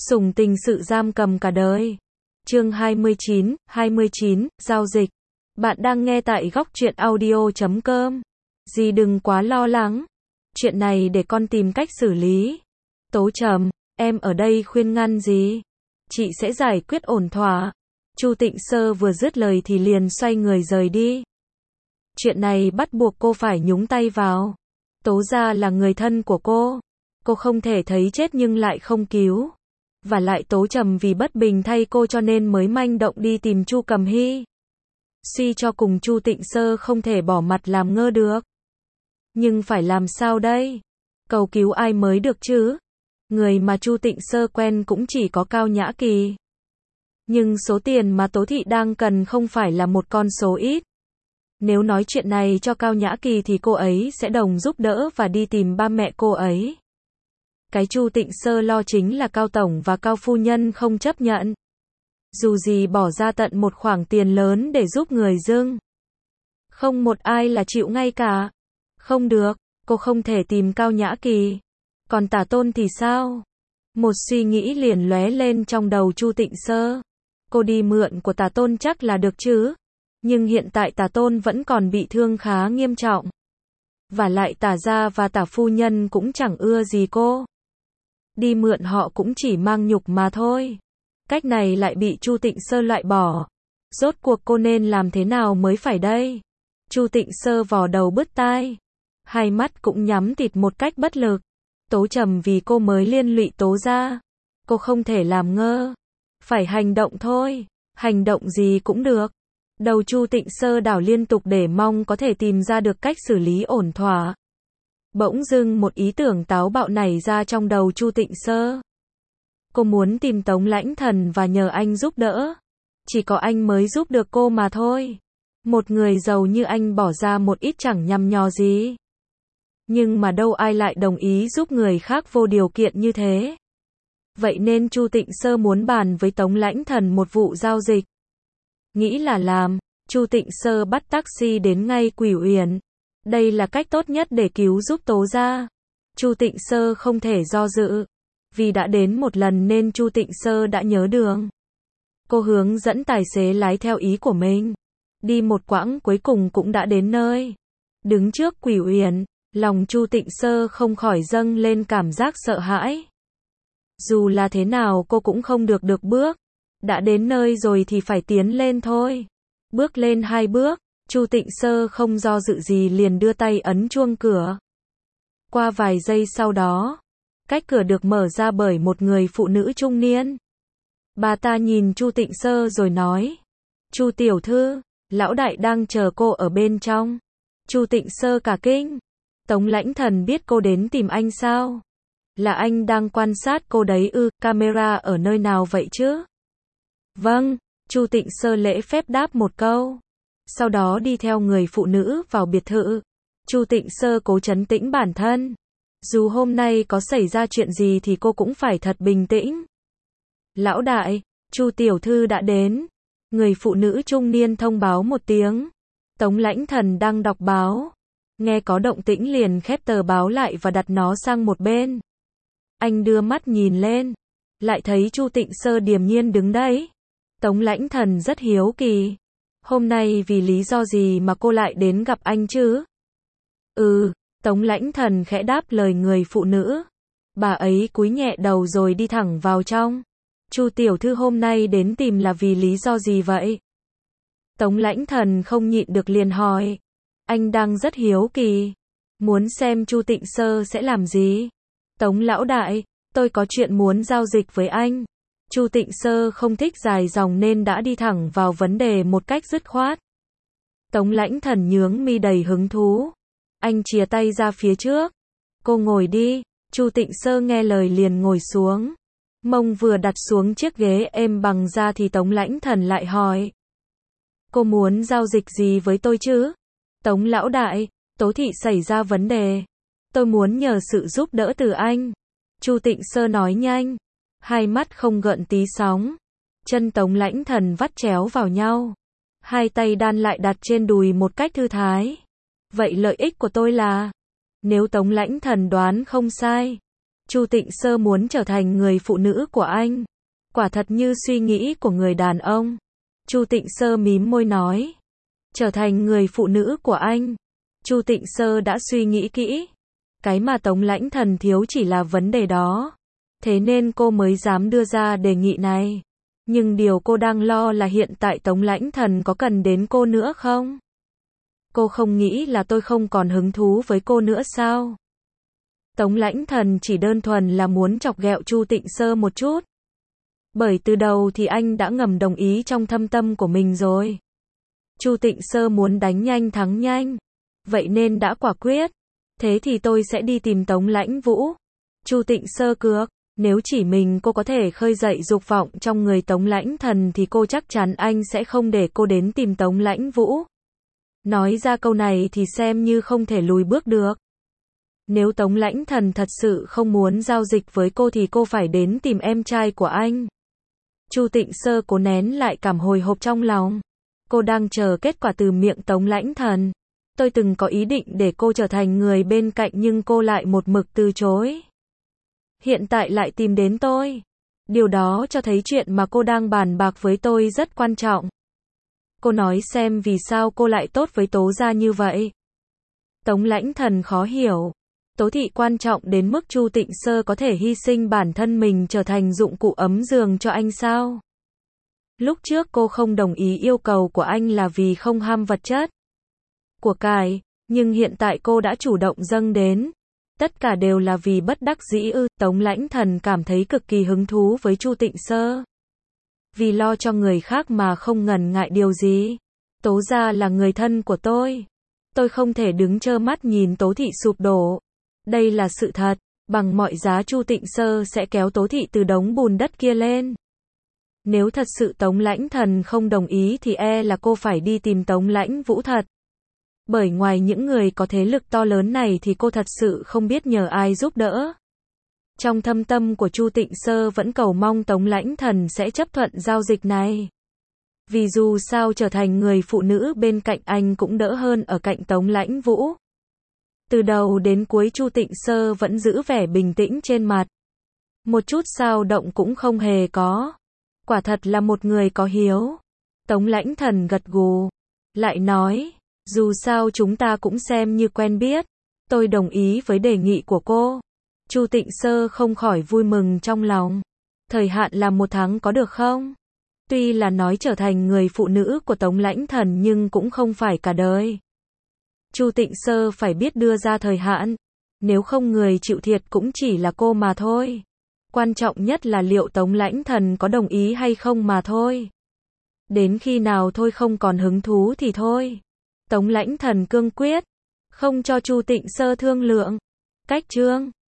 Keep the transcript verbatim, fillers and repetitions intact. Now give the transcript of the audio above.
Sủng tình sự giam cầm cả đời. Chương hai mươi chín, hai mươi chín, giao dịch. Bạn đang nghe tại góc truyện audio chấm com. Dì đừng quá lo lắng. Chuyện này để con tìm cách xử lý. Tố Trầm, em ở đây khuyên ngăn gì? Chị sẽ giải quyết ổn thỏa. Chu Tịnh Sơ vừa dứt lời thì liền xoay người rời đi. Chuyện này bắt buộc cô phải nhúng tay vào. Tố gia là người thân của cô. Cô không thể thấy chết nhưng lại không cứu. Và lại Tố Trầm vì bất bình thay cô cho nên mới manh động đi tìm Chu Cầm Hy. Suy cho cùng Chu Tịnh Sơ không thể bỏ mặt làm ngơ được. Nhưng phải làm sao đây? Cầu cứu ai mới được chứ? Người mà Chu Tịnh Sơ quen cũng chỉ có Cao Nhã Kỳ. Nhưng số tiền mà Tố Thị đang cần không phải là một con số ít. Nếu nói chuyện này cho Cao Nhã Kỳ thì cô ấy sẽ đồng giúp đỡ và đi tìm ba mẹ cô ấy. Cái Chu Tịnh Sơ lo chính là Cao Tổng và Cao Phu Nhân không chấp nhận. Dù gì bỏ ra tận một khoản tiền lớn để giúp người dưng. Không một ai là chịu ngay cả. Không được, cô không thể tìm Cao Nhã Kỳ. Còn Tả Tôn thì sao? Một suy nghĩ liền lóe lên trong đầu Chu Tịnh Sơ. Cô đi mượn của Tả Tôn chắc là được chứ. Nhưng hiện tại Tả Tôn vẫn còn bị thương khá nghiêm trọng. Và lại Tả gia và Tả Phu Nhân cũng chẳng ưa gì cô. Đi mượn họ cũng chỉ mang nhục mà thôi. Cách này lại bị Chu Tịnh Sơ loại bỏ. Rốt cuộc cô nên làm thế nào mới phải đây? Chu Tịnh Sơ vò đầu bứt tai. Hai mắt cũng nhắm tịt một cách bất lực. Tố Trầm vì cô mới liên lụy Tố gia. Cô không thể làm ngơ. Phải hành động thôi. Hành động gì cũng được. Đầu Chu Tịnh Sơ đảo liên tục để mong có thể tìm ra được cách xử lý ổn thỏa. Bỗng dưng một ý tưởng táo bạo nảy ra trong đầu Chu Tịnh Sơ. Cô muốn tìm Tống Lãnh Thần và nhờ anh giúp đỡ. Chỉ có anh mới giúp được cô mà thôi. Một người giàu như anh bỏ ra một ít chẳng nhằm nhò gì. Nhưng mà đâu ai lại đồng ý giúp người khác vô điều kiện như thế. Vậy nên Chu Tịnh Sơ muốn bàn với Tống Lãnh Thần một vụ giao dịch. Nghĩ là làm, Chu Tịnh Sơ bắt taxi đến ngay Quỷ Uyển. Đây là cách tốt nhất để cứu giúp Tố gia. Chu Tịnh Sơ không thể do dự. Vì đã đến một lần nên Chu Tịnh Sơ đã nhớ đường. Cô hướng dẫn tài xế lái theo ý của mình. Đi một quãng cuối cùng cũng đã đến nơi. Đứng trước Quỷ Uyển, lòng Chu Tịnh Sơ không khỏi dâng lên cảm giác sợ hãi. Dù là thế nào cô cũng không được được bước. Đã đến nơi rồi thì phải tiến lên thôi. Bước lên hai bước. Chu Tịnh Sơ không do dự gì liền đưa tay ấn chuông cửa. Qua vài giây sau đó, cách cửa được mở ra bởi một người phụ nữ trung niên. Bà ta nhìn Chu Tịnh Sơ rồi nói: "Chu tiểu thư, lão đại đang chờ cô ở bên trong." Chu Tịnh Sơ cả kinh. Tống Lãnh Thần biết cô đến tìm anh sao? Là anh đang quan sát cô đấy ư? Camera ở nơi nào vậy chứ? Vâng, Chu Tịnh Sơ lễ phép đáp một câu. Sau đó đi theo người phụ nữ vào biệt thự. Chu Tịnh Sơ cố trấn tĩnh bản thân. Dù hôm nay có xảy ra chuyện gì thì cô cũng phải thật bình tĩnh. Lão đại, Chu tiểu thư đã đến. Người phụ nữ trung niên thông báo một tiếng. Tống Lãnh Thần đang đọc báo. Nghe có động tĩnh liền khép tờ báo lại và đặt nó sang một bên. Anh đưa mắt nhìn lên. Lại thấy Chu Tịnh Sơ điềm nhiên đứng đấy. Tống Lãnh Thần rất hiếu kỳ. Hôm nay vì lý do gì mà cô lại đến gặp anh chứ? Ừ, Tống Lãnh Thần khẽ đáp lời người phụ nữ. Bà ấy cúi nhẹ đầu rồi đi thẳng vào trong. Chu tiểu thư hôm nay đến tìm là vì lý do gì vậy? Tống Lãnh Thần không nhịn được liền hỏi. Anh đang rất hiếu kỳ. Muốn xem Chu Tịnh Sơ sẽ làm gì? Tống lão đại, tôi có chuyện muốn giao dịch với anh. Chu Tịnh Sơ không thích dài dòng nên đã đi thẳng vào vấn đề một cách dứt khoát. Tống Lãnh Thần nhướng mi đầy hứng thú. Anh chìa tay ra phía trước. Cô ngồi đi. Chu Tịnh Sơ nghe lời liền ngồi xuống. Mông vừa đặt xuống chiếc ghế êm bằng da thì Tống Lãnh Thần lại hỏi. Cô muốn giao dịch gì với tôi chứ? Tống lão đại, Tố thị xảy ra vấn đề. Tôi muốn nhờ sự giúp đỡ từ anh. Chu Tịnh Sơ nói nhanh. Hai mắt không gợn tí sóng. Chân Tống Lãnh Thần vắt chéo vào nhau. Hai tay đan lại đặt trên đùi một cách thư thái. Vậy lợi ích của tôi là? Nếu Tống Lãnh Thần đoán không sai, Chu Tịnh Sơ muốn trở thành người phụ nữ của anh. Quả thật như suy nghĩ của người đàn ông. Chu Tịnh Sơ mím môi nói. Trở thành người phụ nữ của anh. Chu Tịnh Sơ đã suy nghĩ kỹ. Cái mà Tống Lãnh Thần thiếu chỉ là vấn đề đó. Thế nên cô mới dám đưa ra đề nghị này. Nhưng điều cô đang lo là hiện tại Tống Lãnh Thần có cần đến cô nữa không? Cô không nghĩ là tôi không còn hứng thú với cô nữa sao? Tống Lãnh Thần chỉ đơn thuần là muốn chọc ghẹo Chu Tịnh Sơ một chút. Bởi từ đầu thì anh đã ngầm đồng ý trong thâm tâm của mình rồi. Chu Tịnh Sơ muốn đánh nhanh thắng nhanh. Vậy nên đã quả quyết. Thế thì tôi sẽ đi tìm Tống Lãnh Vũ. Chu Tịnh Sơ cược. Nếu chỉ mình cô có thể khơi dậy dục vọng trong người Tống Lãnh Thần thì cô chắc chắn anh sẽ không để cô đến tìm Tống Lãnh Vũ. Nói ra câu này thì xem như không thể lùi bước được. Nếu Tống Lãnh Thần thật sự không muốn giao dịch với cô thì cô phải đến tìm em trai của anh. Chu Tịnh Sơ cố nén lại cảm hồi hộp trong lòng. Cô đang chờ kết quả từ miệng Tống Lãnh Thần. Tôi từng có ý định để cô trở thành người bên cạnh nhưng cô lại một mực từ chối. Hiện tại lại tìm đến tôi. Điều đó cho thấy chuyện mà cô đang bàn bạc với tôi rất quan trọng. Cô nói xem vì sao cô lại tốt với Tố gia như vậy. Tống Lãnh Thần khó hiểu. Tố thị quan trọng đến mức Chu Tịnh Sơ có thể hy sinh bản thân mình trở thành dụng cụ ấm giường cho anh sao? Lúc trước cô không đồng ý yêu cầu của anh là vì không ham vật chất, của cải, nhưng hiện tại cô đã chủ động dâng đến. Tất cả đều là vì bất đắc dĩ ư? Tống Lãnh Thần cảm thấy cực kỳ hứng thú với Chu Tịnh Sơ. Vì lo cho người khác mà không ngần ngại điều gì. Tố gia là người thân của tôi. Tôi không thể đứng trơ mắt nhìn Tố thị sụp đổ. Đây là sự thật. Bằng mọi giá Chu Tịnh Sơ sẽ kéo Tố thị từ đống bùn đất kia lên. Nếu thật sự Tống Lãnh Thần không đồng ý thì e là cô phải đi tìm Tống Lãnh Vũ thật. Bởi ngoài những người có thế lực to lớn này thì cô thật sự không biết nhờ ai giúp đỡ. Trong thâm tâm của Chu Tịnh Sơ vẫn cầu mong Tống Lãnh Thần sẽ chấp thuận giao dịch này. Vì dù sao trở thành người phụ nữ bên cạnh anh cũng đỡ hơn ở cạnh Tống Lãnh Vũ. Từ đầu đến cuối Chu Tịnh Sơ vẫn giữ vẻ bình tĩnh trên mặt. Một chút xao động cũng không hề có. Quả thật là một người có hiếu. Tống Lãnh Thần gật gù. Lại nói, dù sao chúng ta cũng xem như quen biết. Tôi đồng ý với đề nghị của cô. Chu Tịnh Sơ không khỏi vui mừng trong lòng. Thời hạn là một tháng có được không? Tuy là nói trở thành người phụ nữ của Tống Lãnh Thần nhưng cũng không phải cả đời. Chu Tịnh Sơ phải biết đưa ra thời hạn. Nếu không người chịu thiệt cũng chỉ là cô mà thôi. Quan trọng nhất là liệu Tống Lãnh Thần có đồng ý hay không mà thôi. Đến khi nào thôi không còn hứng thú thì thôi. Tống Lãnh Thần cương quyết. Không cho Chu Tịnh Sơ thương lượng. Cách chương